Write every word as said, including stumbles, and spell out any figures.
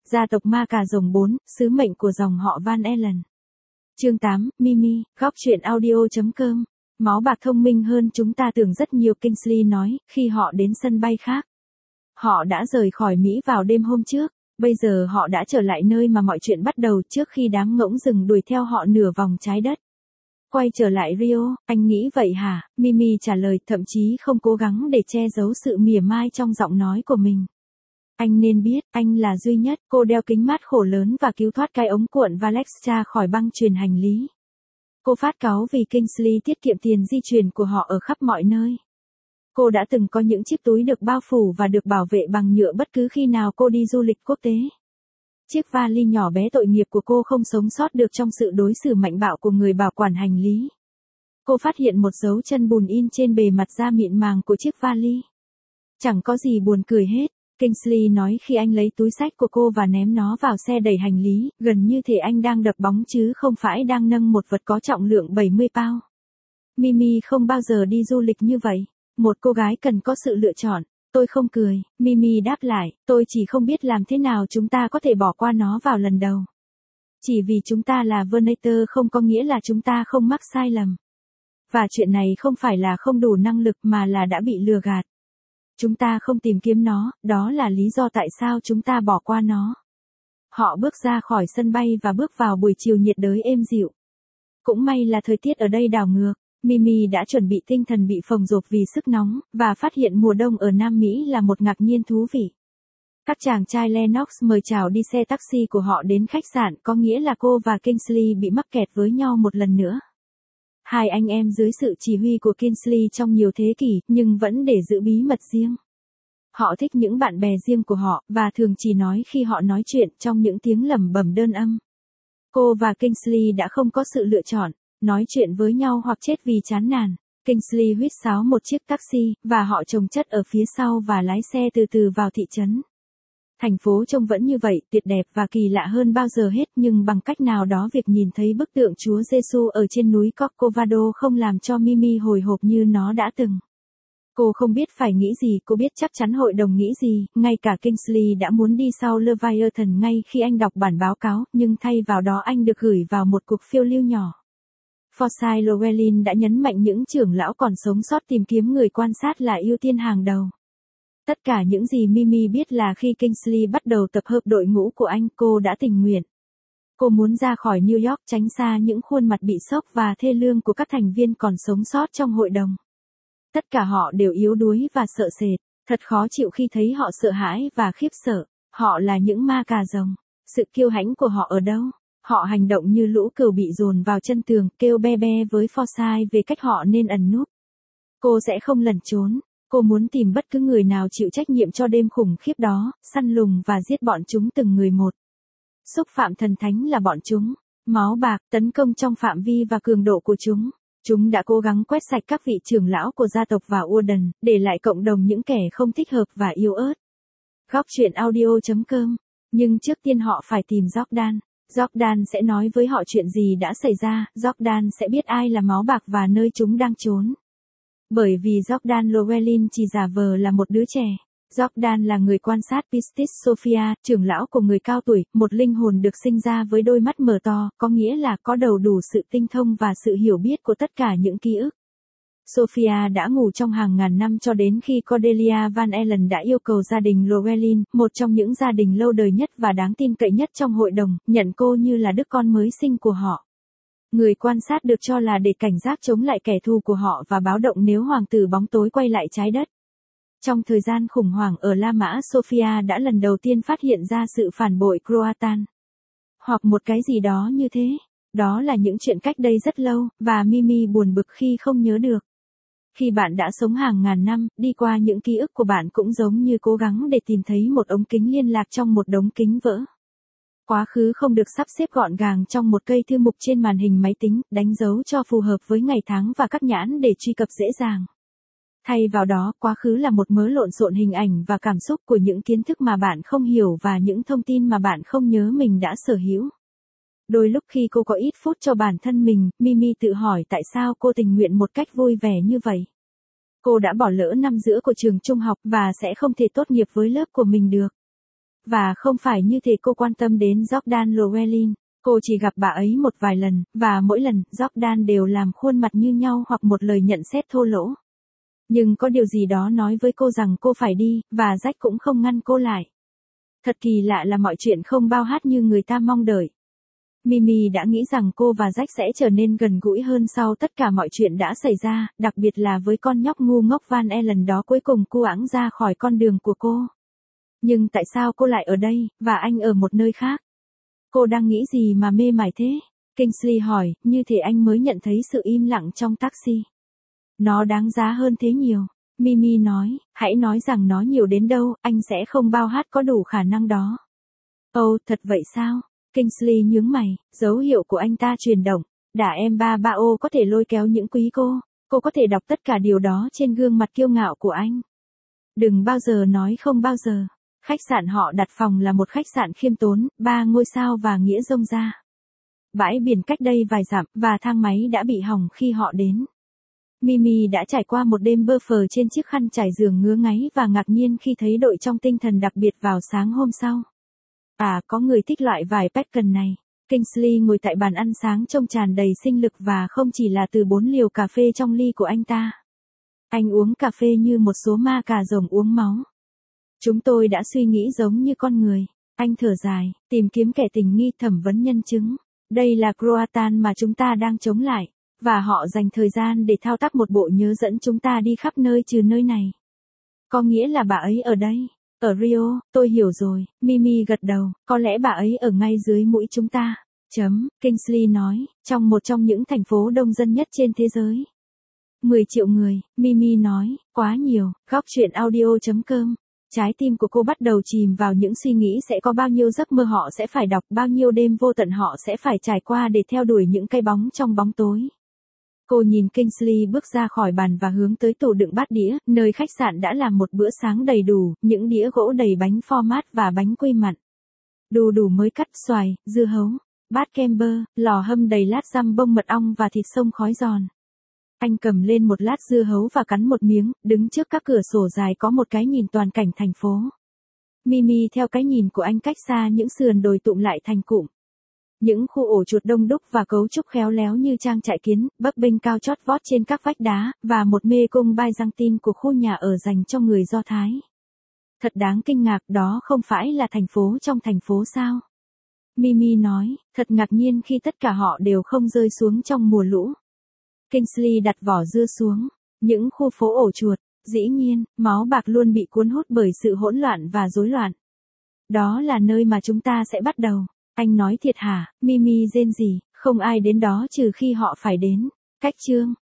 Gia tộc ma cà rồng bốn, sứ mệnh của dòng họ Van Allen. Chương tám, Mimi, góc truyện audio chấm com. Máu bạc thông minh hơn chúng ta tưởng rất nhiều, Kingsley nói, khi họ đến sân bay khác. Họ đã rời khỏi Mỹ vào đêm hôm trước, bây giờ họ đã trở lại nơi mà mọi chuyện bắt đầu trước khi đám ngỗng rừng đuổi theo họ nửa vòng trái đất. Quay trở lại Rio, anh nghĩ vậy hả? Mimi trả lời, thậm chí không cố gắng để che giấu sự mỉa mai trong giọng nói của mình. Anh nên biết, anh là duy nhất. Cô đeo kính mát khổ lớn và cứu thoát cái ống cuộn Valextra khỏi băng truyền hành lý. Cô phát cáu vì Kingsley tiết kiệm tiền di chuyển của họ ở khắp mọi nơi. Cô đã từng có những chiếc túi được bao phủ và được bảo vệ bằng nhựa bất cứ khi nào cô đi du lịch quốc tế. Chiếc vali nhỏ bé tội nghiệp của cô không sống sót được trong sự đối xử mạnh bạo của người bảo quản hành lý. Cô phát hiện một dấu chân bùn in trên bề mặt da mịn màng của chiếc vali. Chẳng có gì buồn cười hết, Kingsley nói khi anh lấy túi xách của cô và ném nó vào xe đẩy hành lý, gần như thể anh đang đập bóng chứ không phải đang nâng một vật có trọng lượng bảy mươi pound. Mimi không bao giờ đi du lịch như vậy. Một cô gái cần có sự lựa chọn. Tôi không cười, Mimi đáp lại, tôi chỉ không biết làm thế nào chúng ta có thể bỏ qua nó vào lần đầu. Chỉ vì chúng ta là Vernator không có nghĩa là chúng ta không mắc sai lầm. Và chuyện này không phải là không đủ năng lực mà là đã bị lừa gạt. Chúng ta không tìm kiếm nó, đó là lý do tại sao chúng ta bỏ qua nó. Họ bước ra khỏi sân bay và bước vào buổi chiều nhiệt đới êm dịu. Cũng may là thời tiết ở đây đảo ngược. Mimi đã chuẩn bị tinh thần bị phồng rộp vì sức nóng, và phát hiện mùa đông ở Nam Mỹ là một ngạc nhiên thú vị. Các chàng trai Lennox mời chào đi xe taxi của họ đến khách sạn, có nghĩa là cô và Kingsley bị mắc kẹt với nhau một lần nữa. Hai anh em dưới sự chỉ huy của Kingsley trong nhiều thế kỷ, nhưng vẫn để giữ bí mật riêng. Họ thích những bạn bè riêng của họ, và thường chỉ nói khi họ nói chuyện trong những tiếng lẩm bẩm đơn âm. Cô và Kingsley đã không có sự lựa chọn. Nói chuyện với nhau hoặc chết vì chán nản. Kingsley huýt sáo một chiếc taxi, và họ chồng chất ở phía sau và lái xe từ từ vào thị trấn. Thành phố trông vẫn như vậy, tuyệt đẹp và kỳ lạ hơn bao giờ hết, nhưng bằng cách nào đó việc nhìn thấy bức tượng Chúa Giêsu ở trên núi Corcovado không làm cho Mimi hồi hộp như nó đã từng. Cô không biết phải nghĩ gì, cô biết chắc chắn hội đồng nghĩ gì, ngay cả Kingsley đã muốn đi sau Leviathan ngay khi anh đọc bản báo cáo, nhưng thay vào đó anh được gửi vào một cuộc phiêu lưu nhỏ. Forsyth Llewellyn đã nhấn mạnh những trưởng lão còn sống sót tìm kiếm người quan sát là ưu tiên hàng đầu. Tất cả những gì Mimi biết là khi Kingsley bắt đầu tập hợp đội ngũ của anh, cô đã tình nguyện. Cô muốn ra khỏi New York tránh xa những khuôn mặt bị sốc và thê lương của các thành viên còn sống sót trong hội đồng. Tất cả họ đều yếu đuối và sợ sệt, thật khó chịu khi thấy họ sợ hãi và khiếp sợ. Họ là những ma cà rồng. Sự kiêu hãnh của họ ở đâu? Họ hành động như lũ cừu bị dồn vào chân tường, kêu be be với Forsyth về cách họ nên ẩn núp. Cô sẽ không lẩn trốn. Cô muốn tìm bất cứ người nào chịu trách nhiệm cho đêm khủng khiếp đó, săn lùng và giết bọn chúng từng người một. Xúc phạm thần thánh là bọn chúng. Máu bạc, tấn công trong phạm vi và cường độ của chúng. Chúng đã cố gắng quét sạch các vị trưởng lão của gia tộc và Warden, để lại cộng đồng những kẻ không thích hợp và yếu ớt. Góc truyện audio chấm com. Nhưng trước tiên họ phải tìm Jordan. Jordan sẽ nói với họ chuyện gì đã xảy ra, Jordan sẽ biết ai là máu bạc và nơi chúng đang trốn. Bởi vì Jordan Llewellyn chỉ giả vờ là một đứa trẻ. Jordan là người quan sát Pistis Sophia, trưởng lão của người cao tuổi, một linh hồn được sinh ra với đôi mắt mở to, có nghĩa là có đầu đủ sự tinh thông và sự hiểu biết của tất cả những ký ức. Sophia đã ngủ trong hàng ngàn năm cho đến khi Cordelia Van Allen đã yêu cầu gia đình Llewellyn, một trong những gia đình lâu đời nhất và đáng tin cậy nhất trong hội đồng, nhận cô như là đứa con mới sinh của họ. Người quan sát được cho là để cảnh giác chống lại kẻ thù của họ và báo động nếu hoàng tử bóng tối quay lại trái đất. Trong thời gian khủng hoảng ở La Mã, Sophia đã lần đầu tiên phát hiện ra sự phản bội Croatan. Hoặc một cái gì đó như thế. Đó là những chuyện cách đây rất lâu, và Mimi buồn bực khi không nhớ được. Khi bạn đã sống hàng ngàn năm, đi qua những ký ức của bạn cũng giống như cố gắng để tìm thấy một ống kính liên lạc trong một đống kính vỡ. Quá khứ không được sắp xếp gọn gàng trong một cây thư mục trên màn hình máy tính, đánh dấu cho phù hợp với ngày tháng và các nhãn để truy cập dễ dàng. Thay vào đó, quá khứ là một mớ lộn xộn hình ảnh và cảm xúc của những kiến thức mà bạn không hiểu và những thông tin mà bạn không nhớ mình đã sở hữu. Đôi lúc khi cô có ít phút cho bản thân mình, Mimi tự hỏi tại sao cô tình nguyện một cách vui vẻ như vậy. Cô đã bỏ lỡ năm giữa của trường trung học và sẽ không thể tốt nghiệp với lớp của mình được. và không phải như thế cô quan tâm đến Jordan Llewellyn. Cô chỉ gặp bà ấy một vài lần, và mỗi lần, Jordan đều làm khuôn mặt như nhau hoặc một lời nhận xét thô lỗ. Nhưng có điều gì đó nói với cô rằng cô phải đi, và Jack cũng không ngăn cô lại. Thật kỳ lạ là mọi chuyện không bao hát như người ta mong đợi. Mimi đã nghĩ rằng cô và Jack sẽ trở nên gần gũi hơn sau tất cả mọi chuyện đã xảy ra, đặc biệt là với con nhóc ngu ngốc Van Allen đó cuối cùng cu ẵng ra khỏi con đường của cô. Nhưng tại sao cô lại ở đây, và anh ở một nơi khác? Cô đang nghĩ gì mà mê mải thế? Kingsley hỏi, như thể anh mới nhận thấy sự im lặng trong taxi. Nó đáng giá hơn thế nhiều. Mimi nói, hãy nói rằng nó nhiều đến đâu, anh sẽ không bao hát có đủ khả năng đó. Ồ, oh, thật vậy sao? Kingsley nhướng mày, dấu hiệu của anh ta chuyển động. Đả em ba ba ô có thể lôi kéo những quý cô. Cô có thể đọc tất cả điều đó trên gương mặt kiêu ngạo của anh. Đừng bao giờ nói không bao giờ. Khách sạn họ đặt phòng là một khách sạn khiêm tốn, ba ngôi sao và nghĩa rông ra. Bãi biển cách đây vài dặm, và thang máy đã bị hỏng khi họ đến. Mimi đã trải qua một đêm bơ phờ trên chiếc khăn trải giường ngứa ngáy và ngạc nhiên khi thấy đội trong tinh thần đặc biệt vào sáng hôm sau. À, có người thích loại vải Peckham này. Kingsley ngồi tại bàn ăn sáng trông tràn đầy sinh lực và không chỉ là từ bốn liều cà phê trong ly của anh ta. Anh uống cà phê như một số ma cà rồng uống máu. Chúng tôi đã suy nghĩ giống như con người. Anh thở dài, tìm kiếm kẻ tình nghi, thẩm vấn nhân chứng. Đây là Croatan mà chúng ta đang chống lại. Và họ dành thời gian để thao tác một bộ nhớ dẫn chúng ta đi khắp nơi trừ nơi này. Có nghĩa là bà ấy ở đây. Ở Rio, tôi hiểu rồi, Mimi gật đầu, có lẽ bà ấy ở ngay dưới mũi chúng ta. Chấm, Kingsley nói, trong một trong những thành phố đông dân nhất trên thế giới. mười triệu người, Mimi nói, quá nhiều, góc chuyện audio chấm com. Trái tim của cô bắt đầu chìm vào những suy nghĩ sẽ có bao nhiêu giấc mơ họ sẽ phải đọc, bao nhiêu đêm vô tận họ sẽ phải trải qua để theo đuổi những cái bóng trong bóng tối. Cô nhìn Kingsley bước ra khỏi bàn và hướng tới tủ đựng bát đĩa, nơi khách sạn đã làm một bữa sáng đầy đủ, những đĩa gỗ đầy bánh format và bánh quy mặn. Đu đủ mới cắt, xoài, dưa hấu, bát kem bơ, lò hâm đầy lát răm bông mật ong và thịt xông khói giòn. Anh cầm lên một lát dưa hấu và cắn một miếng, đứng trước các cửa sổ dài có một cái nhìn toàn cảnh thành phố. Mimi theo cái nhìn của anh cách xa những sườn đồi tụm lại thành cụm. Những khu ổ chuột đông đúc và cấu trúc khéo léo như trang trại kiến, bấp bênh cao chót vót trên các vách đá, và một mê cung Byzantine của khu nhà ở dành cho người Do Thái. Thật đáng kinh ngạc, đó không phải là thành phố trong thành phố sao? Mimi nói, thật ngạc nhiên khi tất cả họ đều không rơi xuống trong mùa lũ. Kingsley đặt vỏ dưa xuống. Những khu phố ổ chuột, dĩ nhiên, máu bạc luôn bị cuốn hút bởi sự hỗn loạn và rối loạn. Đó là nơi mà chúng ta sẽ bắt đầu. Anh nói thiệt hả? Mimi rên rỉ, không ai đến đó trừ khi họ phải đến. Cách chương